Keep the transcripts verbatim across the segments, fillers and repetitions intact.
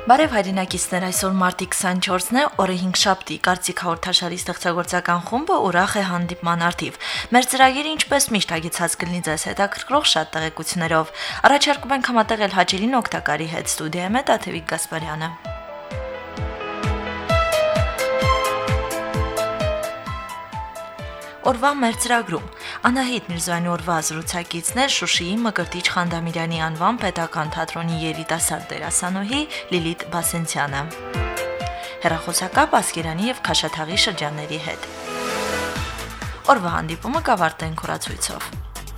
Բարև հայրենակիցներ, այսօր մարտի քսանչորսն է, օրը հինգշաբթի, Կարծիք հաղորդաշարի ստեղծագործական խումբը ուրախ է հանդիպման արդիվ։ Մեր ծրագիրը ինչպես միշտ հագեցած կլինի ձեզ հետաքրքրող շատ տեղեկություններով։ Առաջարկում ենք համատեղել Հաչելին Օգտակարի հետ, ստուդիայում է Տաթևիկ Գասպարյանը։ Օրվա մեր ծրագրում Անահիտ Միրզոյանի օրվա զրուցակիցն է Շուշիի Մկրտիչ Խանդամիրյանի անվան պետական թատրոնի երիտասարդ դերասանուհի Լիլիթ Բասենցյանը։ Հեռախոսակապ Ասկերանի եւ Քաշաթաղի շրջանների հետ։ Օրվա հանդիպումը կավարտենք հորացույցով։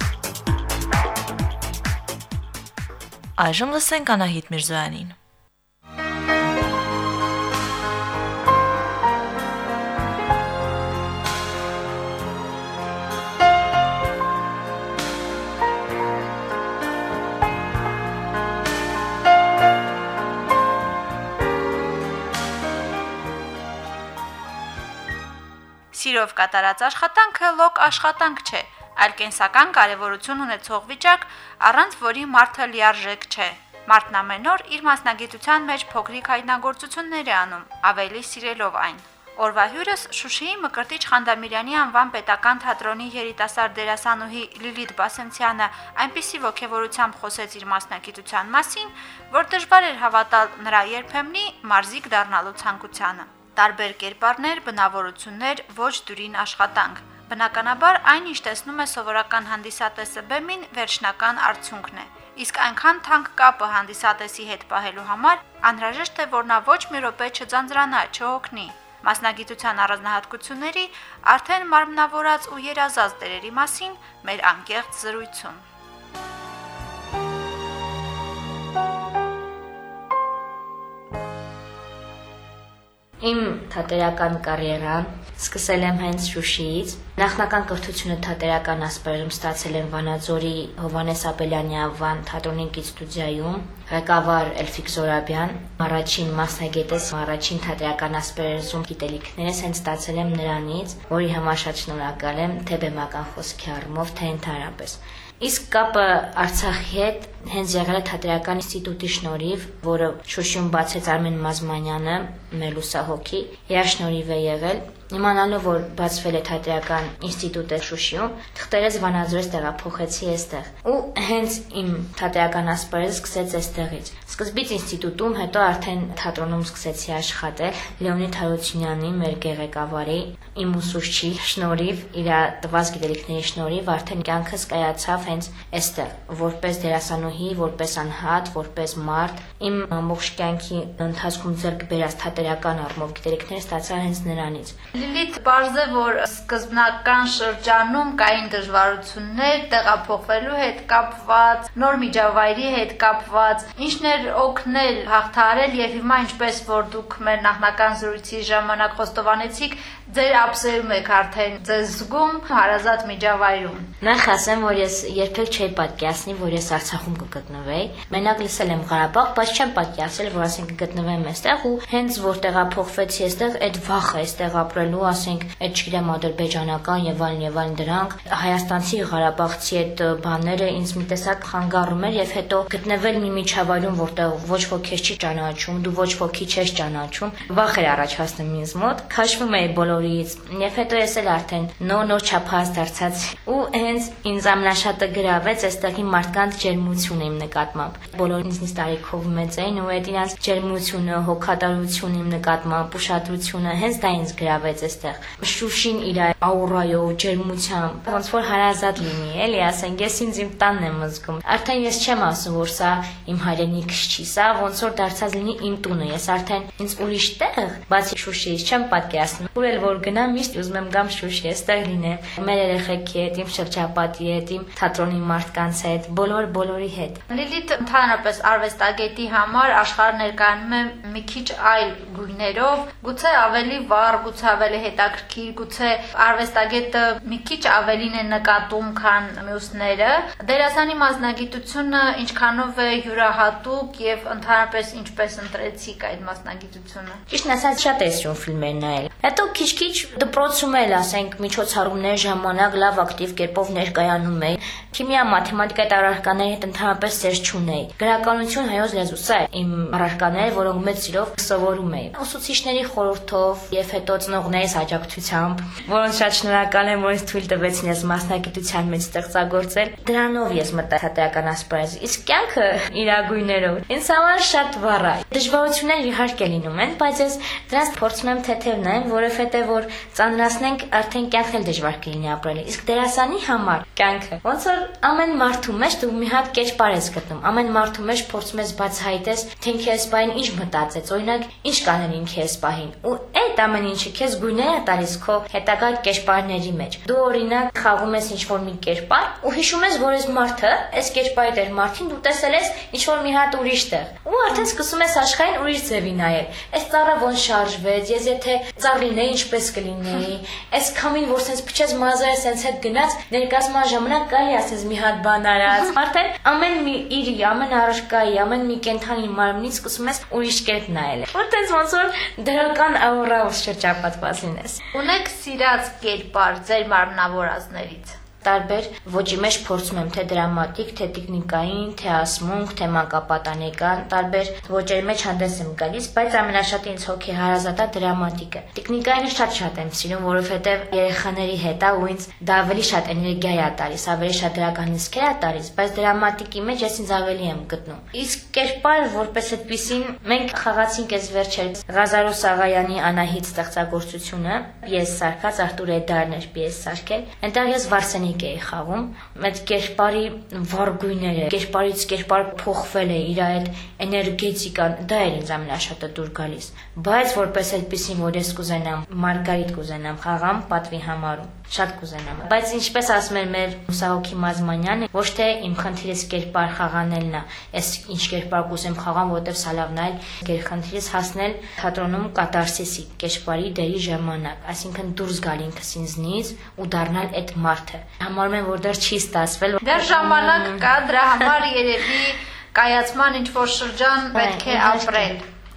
Այժմ լսենք Անահիտ Միրզոյանին։ Սիրով կատարած աշխատանքը լոկ աշխատանք չէ, այլ կենսական կարևորություն ունեցող վիճակ, առանց որի մարդը լիարժեք չէ։ Մարդն ամեն օր իր մասնագիտության մեջ փոքրիկ հայտնագործություններ է անում, ավելի սիրելով այն։ Օրվա հյուրս Շուշիի Մկրտիչ Խանդամիրյանի անվան պետական թատրոնի երիտասարդ դերասանուհի Լիլիթ Բասենցյանը այնպիսի ոգևորությամբ խոսեց իր մասնագիտության մասին, որ դժվար էր հավատալ նրա երբեմնի մարզիկ դառնալու ցանկությանը։ Տարբեր կերպարներ, բնավորություններ, ոչ դյուրին աշխատանք։ Բնականաբար այն, ինչ տեսնում է սովորական հանդիսատեսը բեմին, վերջնական արդյունքն է։ Իսկ այնքան թանկ կապը հանդիսատեսի հետ պահելու համար անհրաժեշտ է, որ նա ոչ մի րոպե չձանձրանա, չհոգնի։ Մասնագիտության առանձնահատկությունների, արդեն մարմնավորած ու երազած դերերի մասին մեր անկեղծ զրույցում։ Իմ թատերական կարիերան սկսել եմ հենց Շուշիից։ Նախնական կրթությունը թատերական ասպարեզում ստացել եմ Վանաձորի Հովհաննես Ապելյանի անվան թատրոնի գիտստուդիայում, ղեկավար Էլֆիկ Զորաբյան, առաջին մասնագետս, առաջին թատերական ասպարեզում գիտելիքներս հենց ստացել եմ նրանից, որի համար շատ շնորհակալ եմ թե բեմական խոսքի առումով, թե ընդհանրապես։ Իսկ կապը Արցախի հետ հենց եղել է թատերական ինստիտուտի շնորհիվ, որը Շուշիում բացեց Արմեն Մազմանյանը, մեր լուսահոգի, իր շնորհիվ է եղել։ Իմանալով, որ բացվել է թատերական ինստիտուտը Շուշիում, թղթերս Վանաձորից տեղափոխեցի այստեղ։ Ու հենց իմ թատերական ասպարեզը սկսեց այստեղից։ Սկզբից ինստիտուտում, հետո արդեն թատրոնում սկսեցի աշխատել Լեոնիդ Հարությունյանի, մեր ղեկավարի, իմ ուսուցչի շնորհիվ, իր տված գիտելիքների շնորհիվ արդեն կյանքս կայացավ հենց այստեղ, որպես դերասանուհի, որպես անհատ, որպես մարդ, իմ ամբողջ կյանքի ընթացքում ձեռք բերած թատերական առումով գիտելիքները ստացա հենց նրանից։ Լիլիթ, պարզ է, որ սկզբնական շրջանում կային դժվարություններ տեղափոխվելու հետ կապված, նոր միջավայրի հետ կապված, ինչն էր օգնել հաղթահարել եւ հիմա ինչպես որ դուք մեր նախնական զրույցի ժամանակ խոստովանեցիք, ձեր ափսեում եք արդեն ձեզ զգում հարազատ միջավայրում։ Նախ ասեմ, որ ես երբեք չէի պատկերացնի, որ ես Արցախում կգտնվեի։ Մենակ լսել եմ Ղարաբաղ, բայց չեմ պատկերացրել, որ ասենք կգտնվեմ այստեղ ու հենց որ տեղափոխվեցի այստեղ, այդ վախը այստեղ ապրելու, ասենք, այդ չգիտեմ ադրբեջանական եւ այլն եւ այլն դրանք, հայաստանցի, ղարաբաղցի այդ բաները ինձ մի տեսակ խանգարում էր եւ հետո գտնվել մի միջավայրում, որտեղ ոչ ոքի չի ճանաչում, դու ոչ ոքի չես ճանաչում, վախ էր առաջացնում ինձ մոտ, քաշվում էի բոլորից եւ հետո ես էլ արդեն նոր-նոր չափած դարձած ու հենց ինձ ամենաշատը գրավեց այստեղի մարդկանց ջերմությունը իմ նկատմամբ։ Բոլորն ինձնից տարիքով մեծ էին ու այդ իրանց ջերմությունը, հոգատարությունը իմ նկատմամբ, ուշադրությունը հենց դա ինձ գրավեց այստեղ։ Շուշին իր աուրայով, ջերմությամբ, ոնց որ հարազատ լինի, էլի, ասենք, ես ինձ իմ տանն եմ զգում։ Արդեն ես չեմ ասում, որ սա իմ հայրենիքս չի, սա ոնց որ դարձած լինի իմ տունը։ Ես արդեն ինձ ուրիշ տեղ, բացի Շուշիից, չեմ պատկերացնում։ Ուր էլ որ գնամ, միշտ ուզում եմ գամ Շուշի, այստեղ լինեմ, մեր երեխեքի հետ, իմ շրջապատի հետ, իմ թատրոնի մարդկանց հետ, բոլոր բոլորի հետ։ Լիլիթ, ընդհանրապես արվեստագետի համար աշխարհը ներկայանում է մի քիչ այլ գույներով, գուցե ավելի վառ, գուցե ավելի ավելի հետաքրքիր, գուցե արվեստագետը մի քիչ ավելին է նկատում, քան մյուսները։ Դերասանի մասնագիտությունը ինչքանով է յուրահատուկ եւ ընդհանրապես ինչպես ընտրեցիք այդ մասնագիտությունը։ Ճիշտն ասած շատ է սիրում ֆիլմեր նայել։ Հետո քիչ-քիչ դպրոցում էլ, ասենք, միջոցառումներ ժամանակ լավ ակտիվ կերպով ներկայանում էի։ Քիմիա, մաթեմատիկա այդ առարկաների հետ ընդհանրապես սեր չունեի։ Գրականություն, հայոց լեզու, սա իմ առարկաները, որոնք մեծ սիրով սովորում էի։ Ուսուցիչների խորհրդով եւ հետո ծնողներիս աջակցությամբ, որոնց շատ շնորհակալ եմ, որ ինձ թույլ տվեցին այս մասնագիտության մեջ ստեղծագործել։ Դրանով ես մտա թատերական ասպարեզ։ Իսկ կյանքը իրագույներով ինձ համար շատ վառ է։ Դժվարություններ իհարկե լինում են, բայց ես դրանց փորձում եմ թեթև նայել, որովհետեւ որ ծանրացնենք, արդեն կյանքն էլ դժվար կլինի ապրել։ Իսկ դերասանի համար կյանքը ոնց որ ամեն մարդու մեջ դու մի հատ կերպար ես գտնում։ Ամեն մարդու մեջ փորձում ես բացահայտես, թե ինքը այս բանին ինչ մտածեց, օրինակ, ինչ կանեն ինքը այս բանին։ Ու այդ ամեն ինչը քեզ գույներ է տալիս քո հետագա կերպարների մեջ։ Դու օրինակ խաղում ես ինչ-որ մի կերպար ու հիշում ես, որ այս մարդը, այս կերպարի դեր մարդին դու տեսել ես ինչ-որ մի հատ ուրիշ տեղ։ Ու արդեն սկսում ես աշխարհին ուրիշ ձևի նայել։ Այս ծառը ոնց շարժվեց, ես եթե ծառ լինեի, ինչպես կլինեի։ Այս քամին, որ sense փչեց մազերը sense հետ գնաց, ներկայացման ժամանակ կարելի ասես մի հատ բան արած։ Արդեն ամեն մի իրի, ամեն առարկայի, ամեն մի կենթանի մարմնից սկսում ես ուրիշ կերպ նայել։ Որտես ոնց որ դրական աուրայով շրջապատված լինես։ Ունեք սիրած կերպար ձեր մարմնավորածներից։ Տարբեր ոճի մեջ փորձում եմ թե դրամատիկ, թե տեխնիկային, թե ասմունք, թե մանկապատանեկան, տարբեր ոճերի մեջ հանդես եմ գալիս, բայց ամենաշատը ինձ հոգի հարազատ է դրամատիկը։ Տեխնիկային շատ-շատ եմ սիրում, որովհետև երեխաների հետ է ու ինձ դա ավելի շատ էներգիա է տալիս, ավելի շատ դրական հսկեր է տալիս, բայց դրամատիկի մեջ ես ինձ ավելի եմ գտնում։ Իսկ կերպար որպես այդպեսին մենք խաղացինք այս վերջերս Ղազարոս Աղայանի Անահիտ ստեղծագործությունը, պիես սարքած Արտուր Էդարն էր պիես սարքել։ Այնտեղ ես Վարսենի էի խաղում, այդ կերպարի վարգույները, կերպարից կերպար փոխվել է իր այդ էներգետիկան, դա էր ինձ ամենաշատը դուր գալիս։ Բայց որպես այդպեսին, որ ես կուզենամ Մարգարիտ կուզենամ խաղամ, պատվի համարում, շատ կուզենամ։ Բայց ինչպես ասում էր մեր Մուսահոգի Մազմանյանը, ոչ թե իմ խնդիրս կերպար խաղանելն է, ես ինչ կերպար կուզեմ խաղամ, որովհետև սալավն այլ գերխնդիրս հասնել թատրոնում կատարսիսի, կերպարի դերի ժամանակ, այսինքն դուրս գալ ինքս ինձնից ու դառնալ այդ մարդը։ Համարում եմ, որ դեռ չի ստացվել։ Դեռ ժամանակ կա, դրա համար երևի կայացման ինչ-որ շրջան պետք է ապրել։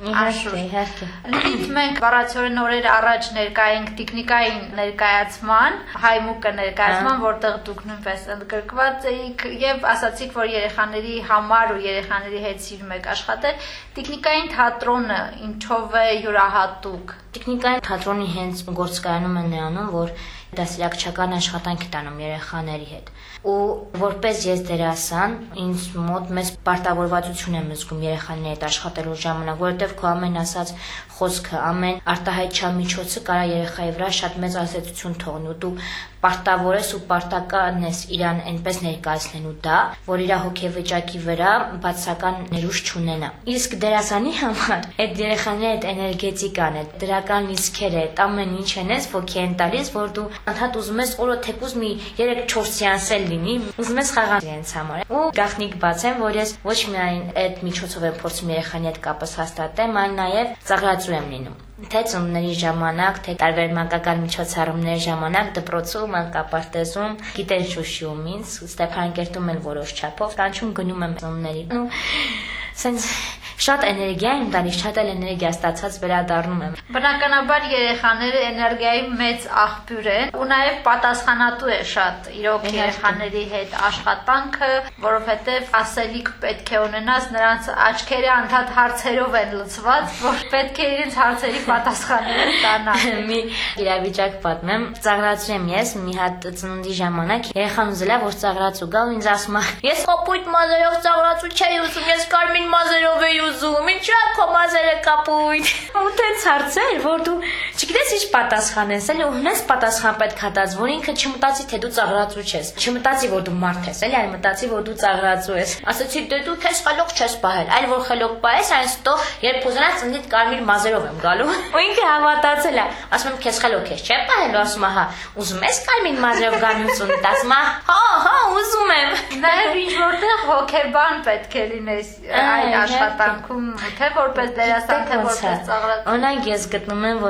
Իհարկե։ Լիլիթ, մենք բառացիորեն օրեր առաջ ներկա ենք տեխնիկային ներկայացման, հայմուկը ներկայացման, որտեղ դուք նույնպես ընդգրկված էիք եւ ասացիք, որ երեխաների համար ու երեխաների հետ սիրում եք աշխատել։ Տեխնիկային թատրոնը ինչով է յուրահատուկ։ Տեխնիկային թատրոնի հենց գործկայանում է նրանում, որ դասերակցական աշխատանք է տանում երեխաների հետ։ Ու որպես ես դերասան, ինձ մոտ մեծ պարտավորվածություն եմ զգում երեխաների հետ աշխատելու ժամանակ, որովհետև քո ամեն ասած խոսքը, ամեն արտահայտչական միջոցը կարող է երեխայի վրա շատ մեծ ազդեցություն թողնի ու դու պարտավոր ես ու պարտական ես իրան այնպես ներկայացնելու դա, որ իր հոգեվիճակի վրա բացասական ներուժ չունենա։ Իսկ դերասանի համար այդ երեխաների այդ էներգետիկան, այդ դրական լիցքերը, այդ ամեն ինչ են ես ոգի են տալիս, որ դու անդադ ուզում ես օրը թեկուզ մի երեք-չորս սեանս էլ լինի, ուզում ես խաղալ իրենց համար։ Ու գաղտնիք բացեմ, որ ես ոչ միայն այդ միջոցով եմ փորձում երեխանի հետ կապս հաստատեմ, այլ նաև ծաղրածու եմ լինում։ Թե ծնունդների ժամանակ, թե տարբեր մանկական միջոցառումների ժամանակ դպրոցում, մանկապարտեզում, գիտեն Շուշիում ինձ, Ստեփանակերտում էլ որոշ չափով, կանչում գնում եմ ծնունդներին։ Ու սենց շատ էներգիա եմ տալիս, շատ էլ էներգիա ստացած վերադառնում եմ։ Բնականաբար երեխաները էներգիայի մեծ աղբյուր են ու նաև պատասխանատու է շատ իրոք երեխաների հետ աշխատանքը, որովհետև ասելիք պետք է ունենաս, նրանց աչքերը անդադ հարցերով են լցված, որ պետք է իրենց հարցերի պատասխանները տանան։ Մի իրավիճակ պատմեմ, ծաղրացու եմ ես մի հատ ծնունդի ժամանակ, երեխան ուզել է որ ծաղրացու գա ու ինձ ասում է. Ես կապույտ մազերով ծաղրացու չէի ուզում, ես կարմիր մազերով էի ուզում, ինչու՞ է քո մազերը կապույտ։ Ու տենց հարցեր, որ դու չգիտես ինչ պատասխանես, էլի ու հենց պատասխան պետք է տաս, որ ինքը չմտածի թե դու ծաղրացու ես, չմտածի որ դու մարդ ես, էլի, այլ մտածի որ դու ծաղրացու ես։ Ասացի դե դու քեզ խելոք չես պահել, այլ որ խելոք պահես, այնց տո երբ ուզենաս ծննդիդ կարմիր մազերով եմ գալու։ Ու ինքը հավատացել է, ասում եմ քեզ խելոք ես չէ՞ պահել, ասում է հա, ուզում ես կարմիր մազերով գանու ծնունդ, ասում է հա, հա, ուզում եմ։ Նաև ինչ որտեղ հոգեբան պետք է լինես այդ աշխատանքում, թե որպես դերասան, թե որպես ծաղրացու։ Օրինակ ես գտնում եմ, որ երեխաները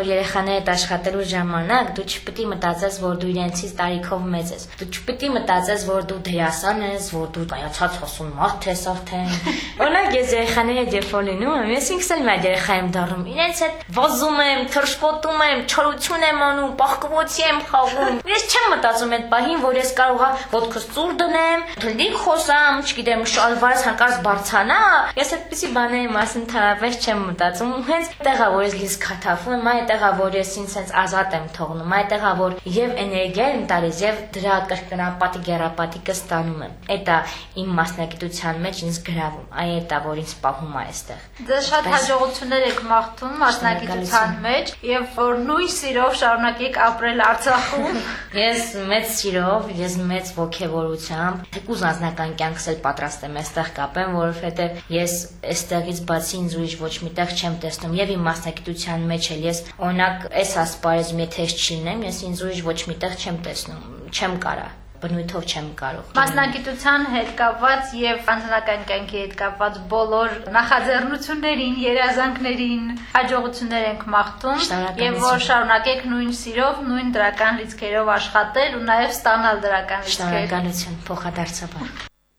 երեխաների հետ աշխատելու ժամանակ դու չպետք է մտածես, որ դու իրենցից տարիքով մեծ ես։ Դու չպետք է մտածես, որ դու դերասան ես, որ դու կայացած խոսուն մարդ ես արդեն։ Օրինակ ես երեխաների հետ երբ որ լինում եմ, ես ինքս էլ մեր երեխա եմ դառնում։ Իրենց հետ վազում եմ, թռչկոտում եմ, չորություն եմ անում, պահկվոցի եմ խաղում։ Ես չեմ մտածում այդ պահին, որ ես կարողա ոտքս ծուր դնեմ, դլիկ խոսամ, չգիտեմ, շալվարս հանկարծ բարձանա։ Ես այդպիսի բաների մասին թարավես չեմ մտածում։ Հենց տեղա որ ես լիզ քաթավում եմ, այդ տեղա որ ես ինձ հենց ազատ եմ թողնում, այդ տեղա որ եւ էներգիա եմ տալիս եւ դրա կրկնապատի գերապատիկը ստանում եմ։ Էդա իմ մասնագիտության մեջ ինձ գրավում։ Այ էդա որ ինձ պահում է այստեղ։ Ձեզ շատ հաջողություններ եք մաղթում մասնագիտության մեջ եւ որ նույն սիրով շարունակեք ապրել Արցախում։ Ես մեծ սիրով, ես մեծ ոգևորությամբ, թեկուզ անձնական կյանքս էլ պատրաստ եմ այստեղ կապեմ, որովհետեւ ես այստեղից բացի ինձ ուրիշ ոչ միտեղ չեմ տեսնում եւ իմ մասնագիտության մեջ էլ ես օրինակ այս ասպարեզում եթե ես չլինեմ, ես ինձ ուրիշ ոչ միտեղ չեմ տեսնում, չեմ կարա բնույթով չեմ կարող։ Մասնագիտության հետ կապված եւ անձնական կյանքի հետ կապված բոլոր նախաձեռնություններին, երազանքներին հաջողություններ ենք մաղթում եւ որ շարունակեք նույն սիրով, նույն դրական լիցքերով աշխատել ու նաեւ ստանալ դրական լիցքեր։ Շնորհակալություն, փոխադարձաբար։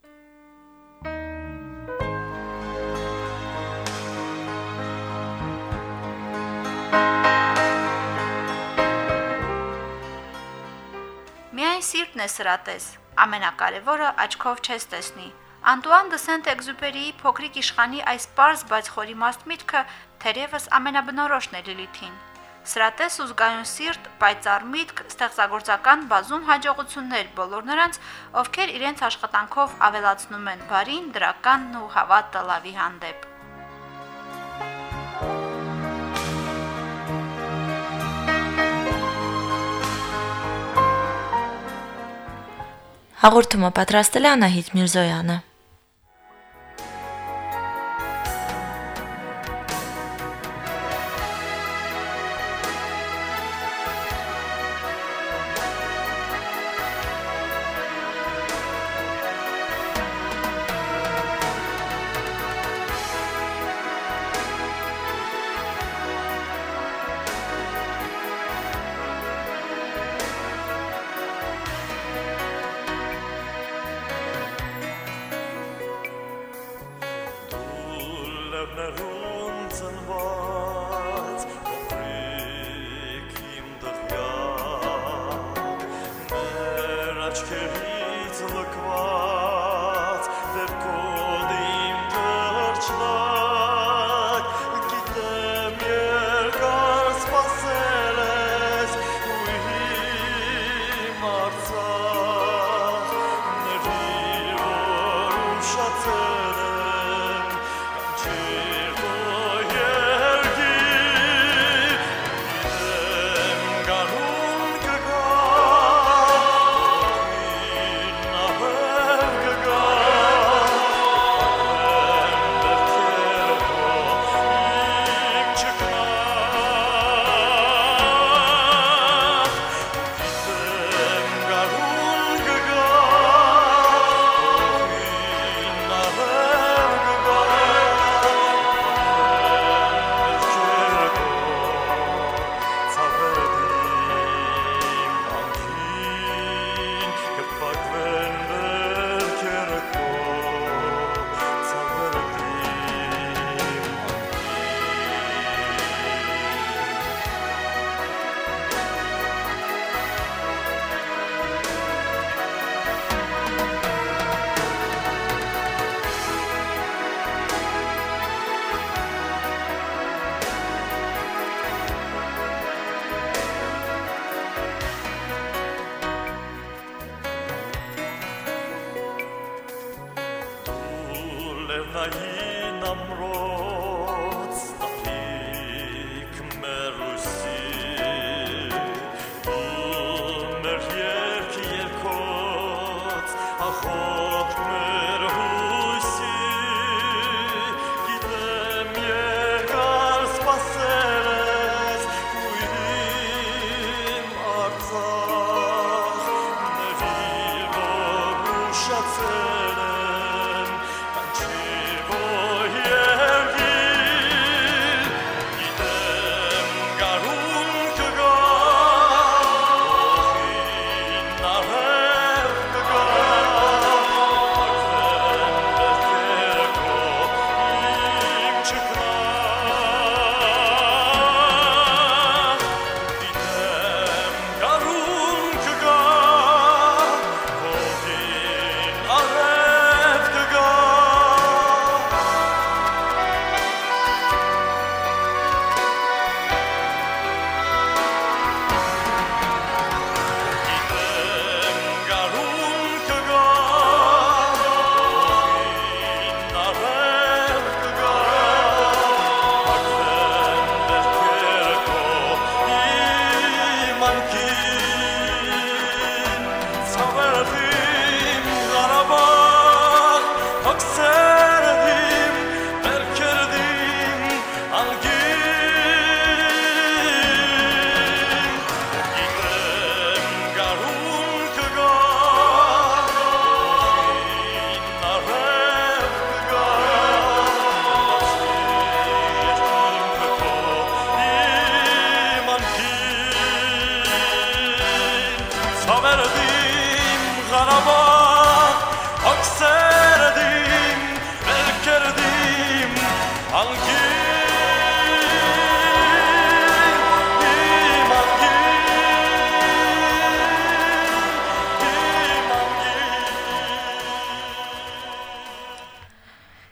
Միայն սիրտն է սրատես, ամենակարևորը աչքով չես տեսնի։ Անտուան դը Սենտ-Էքզյուպերիի փոքրիկ իշխանի այս պարզ, բայց խորիմաստ միտքը թերևս ամենաբնորոշն է Լիլիթին։ Սրատես ու զգայուն սիրտ, պայծառ միտք, ստեղծագործական բազում հաջողություններ բոլոր նրանց, ովքեր իրենց աշխատանքով ավելացնում են բարին, դրականն ու հավատը լավի հանդեպ։ Հաղորդումը պատրաստել է Անահիտ Միրզոյանը։ Շացել եմ, կանչի, որ երգի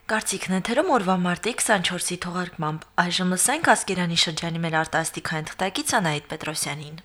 Կարծիքն ընթերում օրվա մարտի քսանչորսի թողարկմամբ այժմ լսենք Ասկերանի շրջանի մեր արտասթիկային թղթակից Անահիտ Պետրոսյանին։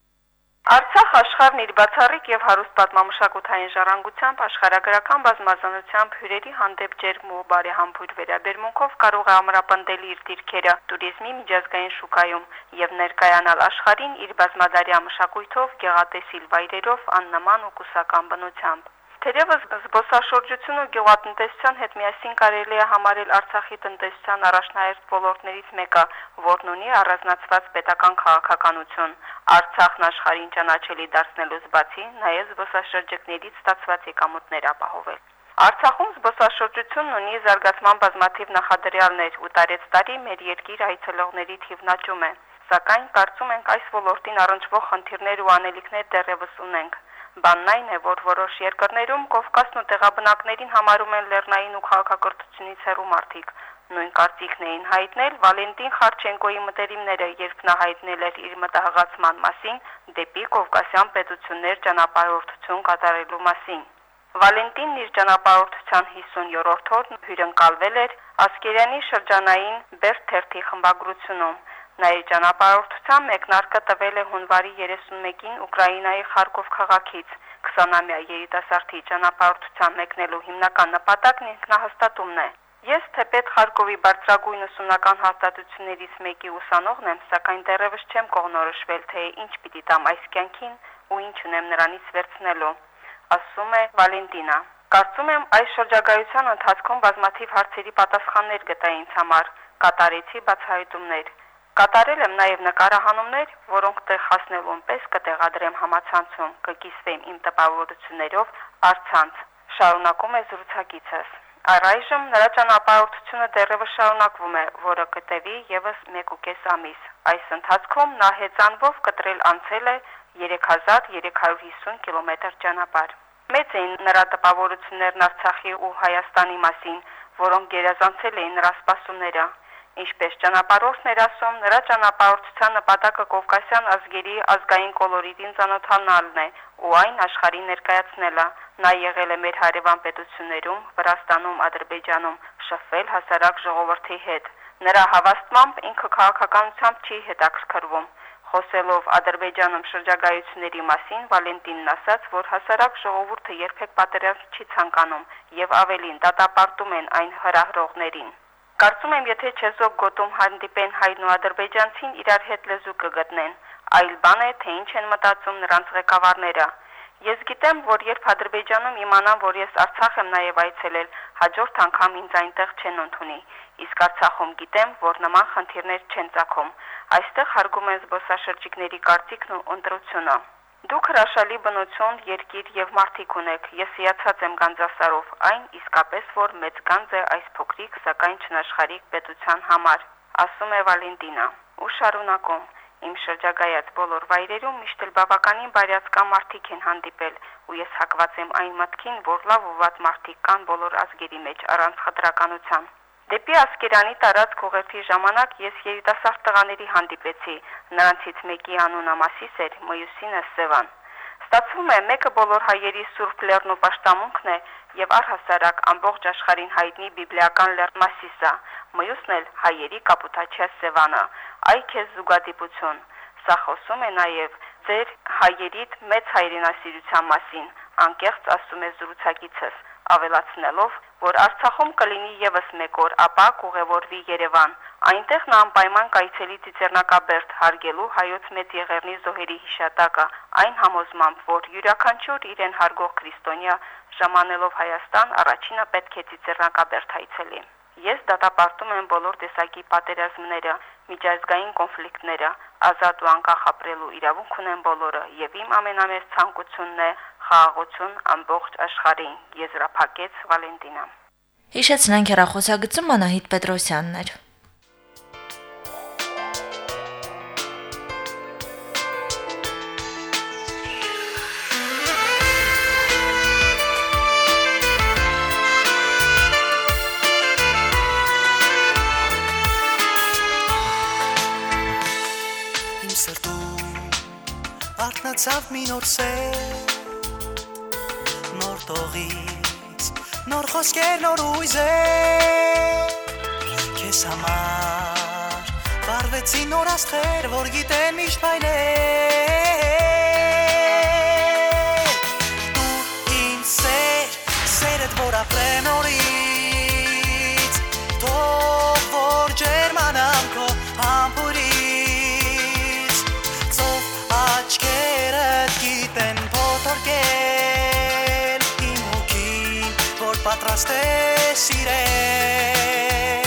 Արցախ աշխարհն իր բացառիկ եւ հարուստ պատմամշակութային ժառանգությամբ, աշխարհագրական բազմազանությամբ, հյուրերի հանդեպ ջերմ ու բարեհամբույր վերաբերմունքով կարող է ամրապնդել իր դիրքերը туриզմի միջազգային շուկայում եւ ներկայանալ աշխարհին իր բազմադարյա մշակույթով, գեղատեսիլ վայրերով, աննման ու կուսական բնությամբ։ Թերևս զբոսաշրջությունը գյուղատնտեսության հետ միասին կարելի է համարել Արցախի տնտեսության առաջնահերթ ոլորտներից մեկը, որն ունի առանձնացված պետական քաղաքականություն։ Արցախն աշխարհին ճանաչելի դարձնելուց բացի նաև զբոսաշրջիկներից ստացված եկամուտներ ապահովել։ Արցախում զբոսաշրջությունն ունի զարգացման բազմաթիվ նախադրյալներ ու տարեցտարի մեր երկիր այցելողների թիվն աճում է։ Սակայն կարծում ենք այս ոլորտին առնչվող խնդիրներ ու անելիքներ դեռևս ունենք։ Բանն այն է, որ որոշ երկրներում Կովկասն ու տեղաբնակներին համարում են լեռնային ու քաղաքակրթությունից հեռու մարդիկ։ Նույն կարծիքն էին հայտնել Վալենտին Խարչենկոյի մտերիմները, երբ նա հայտնել էր իր մտահղացման մասին դեպի Կովկասյան պետություններ ճանապարհորդություն կատարելու մասին։ Վալենտինն իր ճանապարհորդության հիսունյորրորդ օրն հյուրընկալվել էր Ասկերանի շրջանային Բերդ թերթի խմբագրությունում։ Նա իր ճանապարհորդության մեկնարկը տվել է հունվարի երեսունմեկին Ուկրաինայի Խարկով քաղաքից։ քսանամյա երիտասարդի ճանապարհորդության մեկնելու հիմնական նպատակն ինքնահաստատումն է։ Ես թեպետ Խարկովի բարձրագույն ուսումնական հաստատություններից մեկի ուսանողն եմ, սակայն դեռևս չեմ կողմնորոշվել, թե ինչ պիտի տամ այս կյանքին ու ինչ ունեմ նրանից վերցնելու, ասում է Վալենտինա։ Կարծում եմ այս շրջագայության ընթացքում բազմաթիվ հարցերի պատասխաններ գտա ինձ համար, կատարեցի բացահայտումներ։ Կատարել եմ նաև նկարահանումներ, որոնք տեղ հասնելուն պես կտեղադրեմ համացանցում, կկիսվեմ իմ տպավորություններով առցանց, շարունակում է զրուցակիցս։ Առայժմ նրա ճանապարհորդությունը դեռևս շարունակվում է, որը կտևի ևս մեկուկես ամիս։ Այս ընթացքում նա հեծանվով կտրել անցել է երեք հազար երեք հարյուր հիսուն կիլոմետր ճանապարհ։ Մեծ էին նրա տպավորություններն Արցախի ու Հայաստանի մասին, որոնք գերազանցել էին նրա սպասումները։ Ինչպես ճանապարհորդն էր ասում, նրա ճանապարհորդության նպատակը Կովկասյան ազգերի ազգային կոլորիտին ծանոթանալն է ու այն աշխարհին ներկայացնելը։ Նա եղել է մեր հարևան պետություններում, Վրաստանում, Ադրբեջանում, շփվել հասարակ ժողովրդի հետ։ Նրա հավաստմամբ ինքը քաղաքականությամբ չի հետաքրքրվում։ Խոսելով Ադրբեջանում շրջագայությունների մասին, Վալենտինն ասաց, որ հասարակ ժողովուրդը երբեք պատերազմ չի ցանկանում եւ ավելին դատապարտում են այն հրահրողներին։ Կարծում եմ, եթե չեզոք գոտում հանդիպեն հայն ու ադրբեջանցին, իրար հետ լեզու կգտնեն։ Այլ բան է, թե ինչ են մտածում նրանց ղեկավարները։ Ես գիտեմ, որ երբ Ադրբեջանում իմանան, որ ես Արցախ եմ նաև այցելել, հաջորդ անգամ ինձ այնտեղ չեն ընդունի։ Իսկ Արցախում գիտեմ, որ նման խնդիրներ չեն ծագում։ Այստեղ հարգում են զբոսաշրջիկների կարծիքն ու ընտրությունը։ Դուք հրաշալի բնություն, երկիր եւ մարդիկ ունեք։ Ես հիացած եմ Գանձասարով, այն իսկապես որ մեծ գանձ է այս փոքրիկ, սակայն չնաշխարհիկ պետության համար, ասում է Վալենտինա։ Ու շարունակում. Իմ շրջագայած բոլոր վայրերում միշտ էլ բավականին բարյացկա մարդիկ են հանդիպել, ու ես հակված եմ այն մտքին, որ լավ ու վատ մարդիկ կան բոլոր ազգերի մեջ առանց խտրականության։ Դեպի Ասկերանի տարածք ուղերձի ժամանակ ես երիտասարդ տղաների հանդիպեցի, նրանցից մեկի անունը Մասիս էր, մյուսինը Սևան։ Ստացվում է, մեկը բոլոր հայերի Սուրբ Լեռն ու պաշտամունքն է եւ առհասարակ ամբողջ աշխարհին հայտնի բիբլիական լեռ Մասիսը, մյուսն էլ հայերի կապուտաչյա Սևանը։ Այ քեզ զուգադիպություն։ Սա խոսում է նաեւ ձեր հայերիդ մեծ հայրենասիրության մասին, անկեղծ ասում է զրուցակիցս, ավելացնելով, որ Արցախում կլինի եւս մեկ օր, ապա կուղևորվի Երևան։ Այնտեղ նա անպայման կայցելի Ծիծեռնակաբերդ հարգելու հայոց մեծ եղեռնի զոհերի հիշատակը, այն համոզմամբ, որ յուրաքանչյուր իրեն հարգող քրիստոնյա ժամանելով Հայաստան առաջինը պետք է Ծիծեռնակաբերդ հայցելի։ Ես դատապարտում եմ բոլոր տեսակի պատերազմները, միջազգային կոնֆլիկտները, ազատ ու անկախ ապրելու իրավունք ունեն բոլորը, եւ իմ ամենամեծ ցանկությունն է խաղաղություն ամբողջ աշխարհին, եզրափակեց Վալենտինա։ Հիշեցնենք հեռախոսագծում Անահիտ Պետրոսյանն էր։ Արթնացավ մի նոր սեր, նոր տողից, նոր խոսքեր, նոր ուժեր, Քեզ համար վարվեցին նոր աստղեր, որ գիտեն միշտ փայլել։ Դու ինձ սեր, սերդ որ ապրեն նորից, թող որ ջերմանամ քո համբուրից, ծով աչքերդ գիտեն փոթորկել իմ հոգին, որ պատրաստ է սիրել։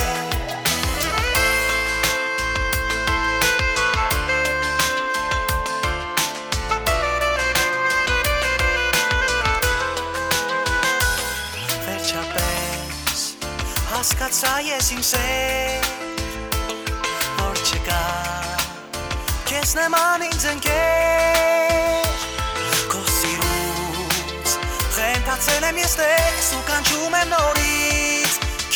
Հասկացա ես իմ սեր, որ չկա քեզ նման ինձ ընկեր, քո սիրուց խենթացել եմ ես տես ու կանչում եմ նորից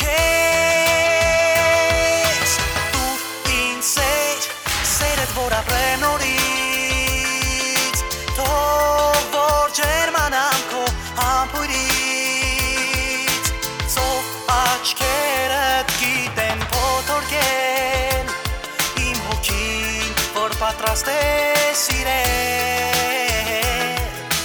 քեզ, դու ինձ սեր, սերդ որ ապրեմ նորից, թող որ ջերմանամ քո համբուրից, ծով աչքերդ գիտեն փոթորկել իմ հոգին, որ պատրաստ է սիրել։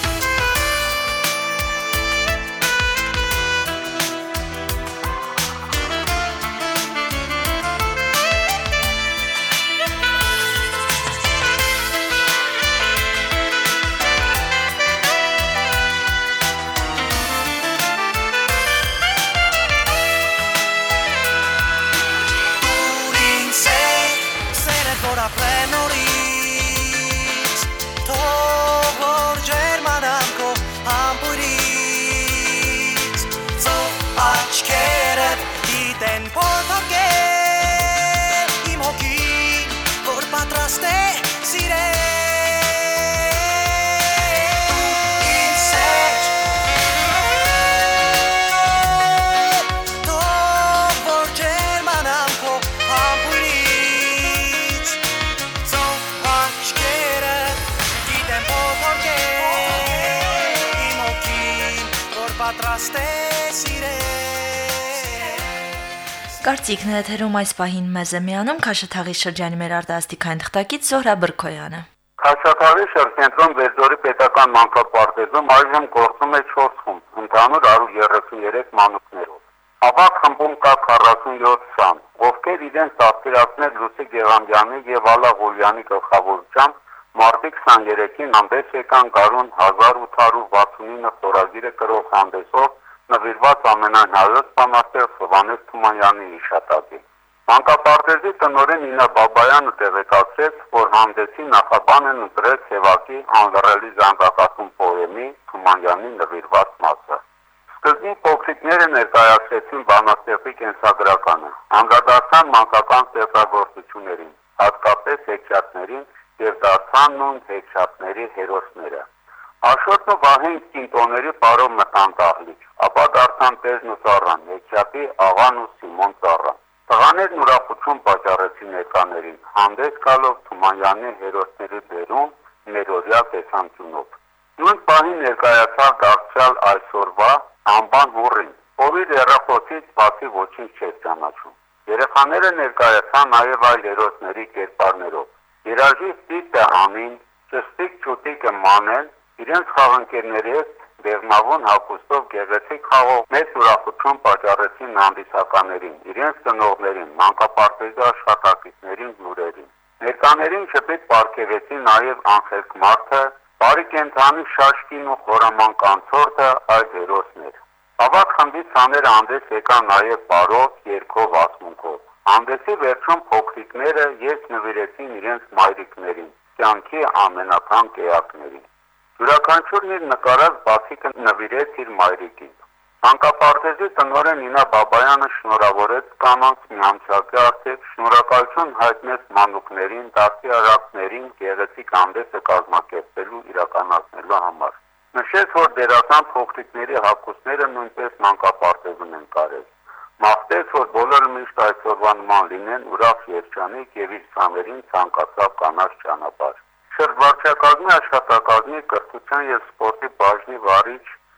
Ապրեմ նորից, թող որ ջերմանամ քո համբուրից, ծով աչքերդ գիտեն փոթորկել իմ հոգին, որ պատրաստ է սիրել։ Կարծիքն է եթերում այս պահին մեզ է միանում Քաշաթաղի շրջանի մեր արտասթիկային թղթակից Զոհրա Բրքոյանը։ Քաշաթաղի շրջենտրոն Վերձորի պետական մանկապարտեզում այժմ գործում է չորս խումբ, ընդհանուր հարյուր երեսուններեք մանուկներով։ Ավագ խմբում կա քառասունյոթ սան, ովքեր իրենց դաստիարակներ Լուսի Գեղամյանի եւ Ալա Ղուլյանի գլխավորությամբ մարտի քսաներեքին հանդես եկան գարուն հազար ութ հարյուր վաթսունինը խորագիրը կրող հանդեսով նվիրված ամենայն հայոց բանաստեղծ Հովհաննես Թումանյանի հիշատակին։ Մանկապարտեզի տնօրեն Նինա Բաբայանը տեղեկացրեց, որ հանդեսի նախաբանն ընտրեց Սևակի անլռելի զանգակատուն պոեմի Թումանյանի նվիրված մասը։ Սկզբին փոքրիկները ներկայացրեցին բանաստեղծի կենսագրականը, անդրադարձան մանկական ստեղծագործություններին, հատկապես հեքիաթներին եւ դարձան նույն հեքիաթների հերոսները։ Աշոտն ու Վահեն կինտոների բարով մտան դահլիճ, ապա դարձան Տերն ու Ծառան, հեքիաթի Աղան ու Սիմոն Ծառան։ Տղաներն ուրախություն պատճառեցին ներկաներին, հանդես գալով Թումանյանի հերոսների դերում ներօրյա տեսանկյունով։ Նույն պահին ներկայացավ դարձյալ այսօրվա անվան հուռին, ով իր հեռախոսից բացի ոչինչ չէր ճանաչում։ Երեխաները ներկայացան նաև այլ հերոսների կերպարներով։ Երաժիշտ Տիտը Անին, Ճստիկ Չուտիկը Մանեն, իրենց խաղընկերների հետ Բեղմավուն հագուստով գեղեցիկ խաղով մեծ ուրախություն պատճառեցին հանդիսականներին, իրենց ծնողներին, մանկապարտեզի աշխատակիցներին, լուրերին։ Ներկաներին շփիտ պարգևեցին նաև Անխելք Մարթը, Բարի կենթանի Շաշկին ու Խորաման կանցորդը, այլ հերոսներ։ Ավագ խմբի ցաները հանդես եկան նաև բարով, երգով, ասմունքով։ Հանդեսի վերջում փոքրիկները երգ նվիրեցին իրենց մայրիկներին, կյանքի ամենաթանկ էակներին։ Յուրաքանչյուրն իր նկարած բացիկը նվիրեց իր մայրիկին։ Մանկապարտեզի տնօրեն Նինա Բաբայանը շնորհավորեց կանանց միամսյակի արդյոք, շնորհակալություն հայտնեց մանուկներին, դաստիարակներին գեղեցիկ հանդեսը կազմակերպելու իրականացնելու համար։ Նշեց, որ դերասան փոքրիկների հագուստները նույնպես մանկապարտեզում են կարել։ Մաղթեց, որ բոլորը միշտ այսօրվա նման լինեն ուրախ երջանիկ եւ իր ցաներին ցանկացավ կանաչ ճանապարհ։ Շրջվարչակազմի աշխատակազմի կրթության եւ սպորտի բաժնի վարիչ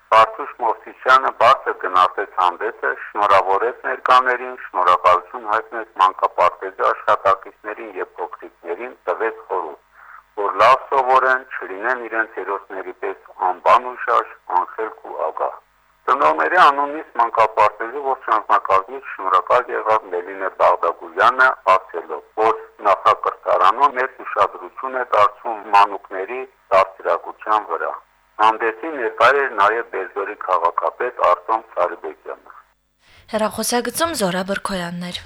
Բարդուշ Մովսիսյանը բարձր գնահատեց հանդեսը, շնորհավորեց ներկաներին, շնորհակալություն հայտնեց մանկապարտեզի աշխատակիցներին եւ փոքրիկներին, տվեց խորհուրդ, որ լավ սովորեն, չլինեն իրենց հերոսների պես անբան ու շաշ, անխելք ու ագահ։ Ծնողների անունից մանկապարտեզի ողջ անձնակազմից շնորհակալ եղավ Մելինե Բաղդագուրյանը, ասելով, որ նախակրթարանում մեծ ուշադրություն է դարձում մանուկների դաստիարակության վրա։ Հանդեսի ներկա էր նաև Բերձորի քաղաքապետ Արտոմ Սարիբեկյանը։ Հեռախոսագծում Զորա Բրքոյանն էր։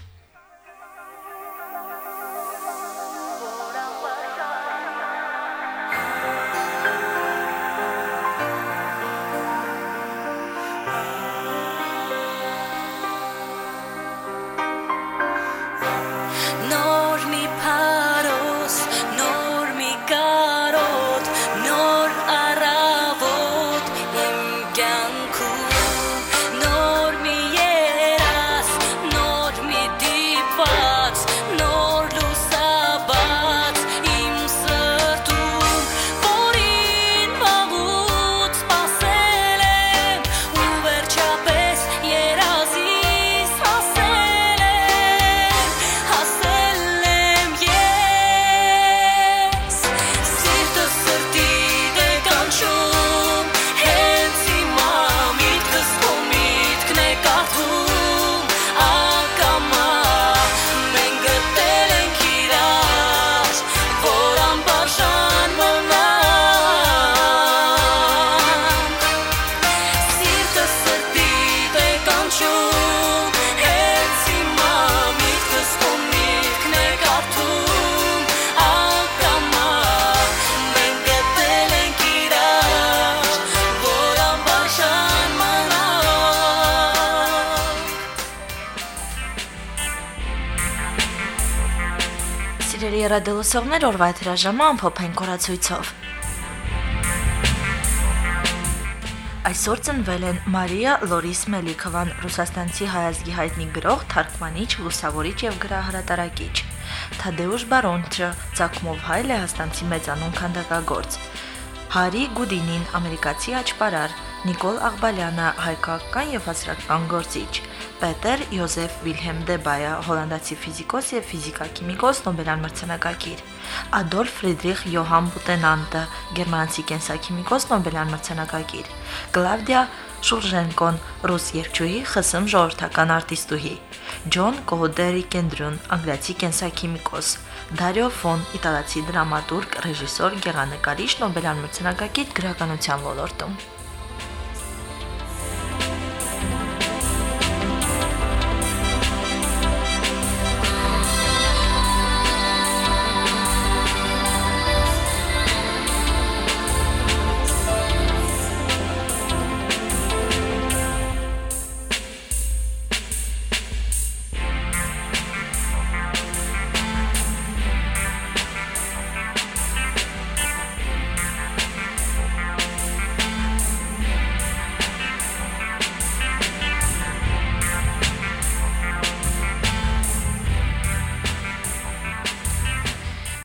Երադելուսողներ օրվա հրաժամը ամփոփեն կորացույցով։ Այսօր ծնվել են Մարիա Լորիս Մելիքովան, ռուսաստանցի հայազգի հայտնի գրող, թարգմանիչ, լուսավորիչ եւ գրահրատարակիչ։ Թադեուշ Բարոնչը, ծագումով հայ լեհաստանցի մեծանուն քանդակագործ։ Հարի Գուդինին, ամերիկացի աճպարար։ Նիկոլ Աղբալյանը, հայկական եւ հասարակական գործիչ։ Պետեր Յոզեֆ Վիլհեմ Դեբայը, հոլանդացի ֆիզիկոս եւ ֆիզիկա-քիմիկոս, Նոբելյան մրցանակակիր։ Ադոլֆ Ֆրիդրիխ Յոհան Բուտենանդը, գերմանացի կենսաքիմիկոս, Նոբելյան մրցանակակիր։ Կլավդիա Շուրջենկոն, ռուս երգչուհի, ԽՍՀՄ ժողովրդական արտիստուհի։ Ջոն Կոհոդերի Կենդրուն, անգլիացի կենսաքիմիկոս։ Դարիո Ֆոն, իտալացի դրամատուրգ, ռեժիսոր, գեղանկարիչ, Նոբելյան մրցանակակիր գրականության ոլորտում։